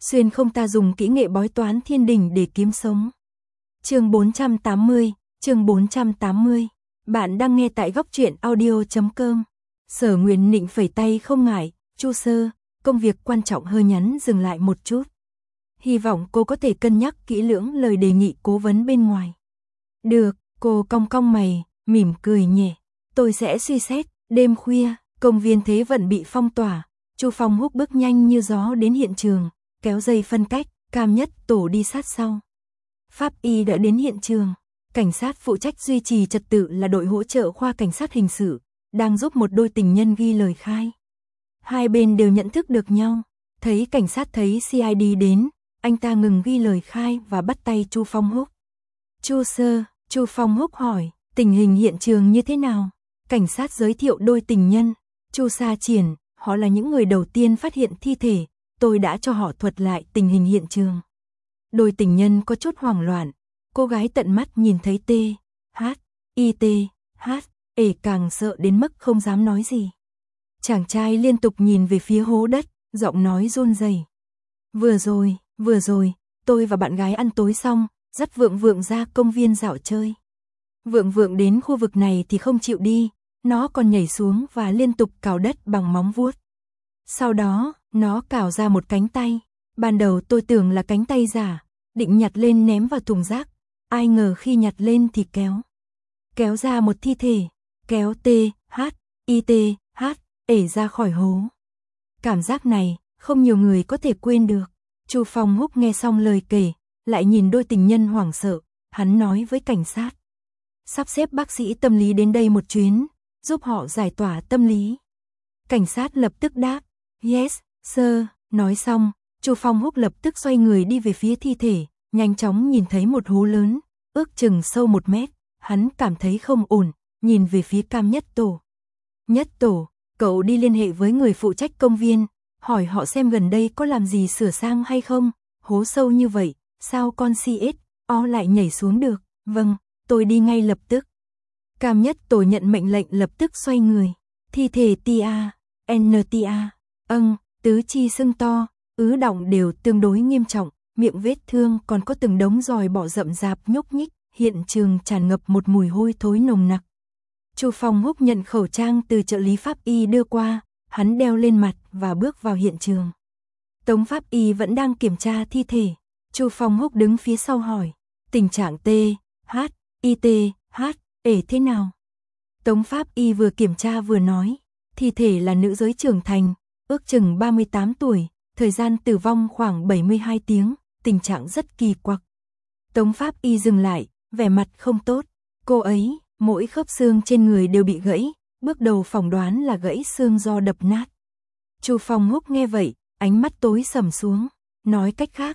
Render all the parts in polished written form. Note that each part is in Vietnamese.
xuyên không ta dùng kỹ nghệ bói toán thiên đình để kiếm sống. Chương 480, chương 480. Bạn đang nghe tại góc truyện audio.com. Sở Nguyên Nịnh phẩy tay không ngại, Chu Sơ, công việc quan trọng hơi nhắn dừng lại một chút. Hy vọng cô có thể cân nhắc kỹ lưỡng lời đề nghị cố vấn bên ngoài. Được, cô cong cong mày, mỉm cười nhẹ. Tôi sẽ suy xét. Đêm khuya, công viên Thế Vận bị phong tỏa. Chu Phong Húc bước nhanh như gió đến hiện trường, kéo dây phân cách, Cam Nhất Tổ đi sát sau. Pháp y đã đến hiện trường. Cảnh sát phụ trách duy trì trật tự là đội hỗ trợ khoa cảnh sát hình sự, đang giúp một đôi tình nhân ghi lời khai. Hai bên đều nhận thức được nhau. Thấy cảnh sát thấy CID đến, anh ta ngừng ghi lời khai và bắt tay Chu Phong Húc. Chu Sơ, Chu Phong Húc hỏi, tình hình hiện trường như thế nào? Cảnh sát giới thiệu đôi tình nhân, Chu Sa Triển, họ là những người đầu tiên phát hiện thi thể, tôi đã cho họ thuật lại tình hình hiện trường. Đôi tình nhân có chút hoảng loạn, cô gái tận mắt nhìn thấy ê càng sợ đến mức không dám nói gì. Chàng trai liên tục nhìn về phía hố đất, giọng nói run rẩy. Vừa rồi, tôi và bạn gái ăn tối xong, dắt Vượng Vượng ra công viên dạo chơi. Vượng Vượng đến khu vực này thì không chịu đi, nó còn nhảy xuống và liên tục cào đất bằng móng vuốt. Sau đó, nó cào ra một cánh tay. Ban đầu tôi tưởng là cánh tay giả, định nhặt lên ném vào thùng rác. Ai ngờ khi nhặt lên thì kéo ra một thi thể, kéo ể ra khỏi hố. Cảm giác này, không nhiều người có thể quên được. Chu Phong Húc nghe xong lời kể, lại nhìn đôi tình nhân hoảng sợ, hắn nói với cảnh sát. Sắp xếp bác sĩ tâm lý đến đây một chuyến, giúp họ giải tỏa tâm lý. Cảnh sát lập tức đáp, yes, sir. Nói xong, Chu Phong Húc lập tức xoay người đi về phía thi thể, nhanh chóng nhìn thấy một hố lớn, ước chừng sâu 1 mét, hắn cảm thấy không ổn, nhìn về phía Cam Nhất Tổ. Nhất Tổ, cậu đi liên hệ với người phụ trách công viên, hỏi họ xem gần đây có làm gì sửa sang hay không, hố sâu như vậy, sao con CSO lại nhảy xuống được? Vâng, tôi đi ngay lập tức. Cam Nhất Tổ nhận mệnh lệnh lập tức xoay người. Thi thể tứ chi sưng to, ứ đọng đều tương đối nghiêm trọng, miệng vết thương còn có từng đống giòi bọ rậm rạp nhúc nhích, hiện trường tràn ngập một mùi hôi thối nồng nặc. Chu Phong Húc nhận khẩu trang từ trợ lý pháp y đưa qua, hắn đeo lên mặt và bước vào hiện trường. Tống pháp y vẫn đang kiểm tra thi thể. Chu Phong Húc đứng phía sau hỏi, tình trạng thế nào? Tống pháp y vừa kiểm tra vừa nói, thi thể là nữ giới trưởng thành, ước chừng 38 tuổi, thời gian tử vong khoảng 72 tiếng, tình trạng rất kỳ quặc. Tống pháp y dừng lại, vẻ mặt không tốt. Cô ấy, mỗi khớp xương trên người đều bị gãy, bước đầu phỏng đoán là gãy xương do đập nát. Chu Phong Húc nghe vậy, ánh mắt tối sầm xuống. Nói cách khác,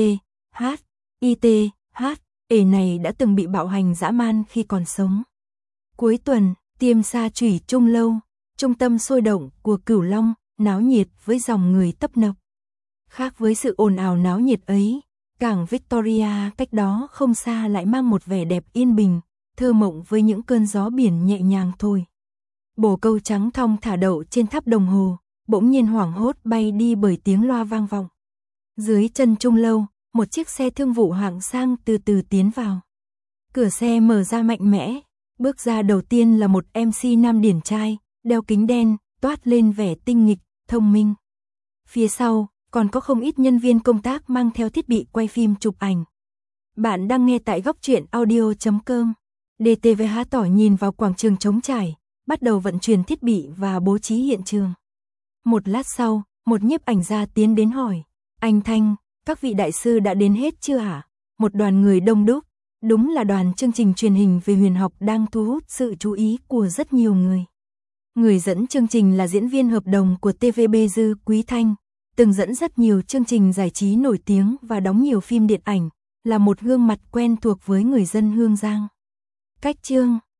này đã từng bị bạo hành dã man khi còn sống. Cuối tuần, Tiêm Sa Chủy Trung Lâu, trung tâm sôi động của Cửu Long, náo nhiệt với dòng người tấp nập. Khác với sự ồn ào náo nhiệt ấy, cảng Victoria cách đó không xa lại mang một vẻ đẹp yên bình, thơ mộng với những cơn gió biển nhẹ nhàng thôi. Bồ câu trắng thong thả đậu trên tháp đồng hồ, bỗng nhiên hoảng hốt bay đi bởi tiếng loa vang vọng. Dưới chân Trung Lâu, một chiếc xe thương vụ hạng sang từ từ tiến vào. Cửa xe mở ra mạnh mẽ, bước ra đầu tiên là một MC nam điển trai, đeo kính đen, toát lên vẻ tinh nghịch, thông minh. Phía sau, còn có không ít nhân viên công tác mang theo thiết bị quay phim chụp ảnh. Bạn đang nghe tại góc truyện audio.com. DTVH tỏ nhìn vào quảng trường trống trải, bắt đầu vận chuyển thiết bị và bố trí hiện trường. Một lát sau, một nhiếp ảnh gia tiến đến hỏi, anh Thanh, các vị đại sư đã đến hết chưa hả? Một đoàn người đông đúc, đúng là đoàn chương trình truyền hình về huyền học đang thu hút sự chú ý của rất nhiều người. Người dẫn chương trình là diễn viên hợp đồng của TVB Dư Quý Thanh, từng dẫn rất nhiều chương trình giải trí nổi tiếng và đóng nhiều phim điện ảnh, là một gương mặt quen thuộc với người dân Hương Giang. Cách chương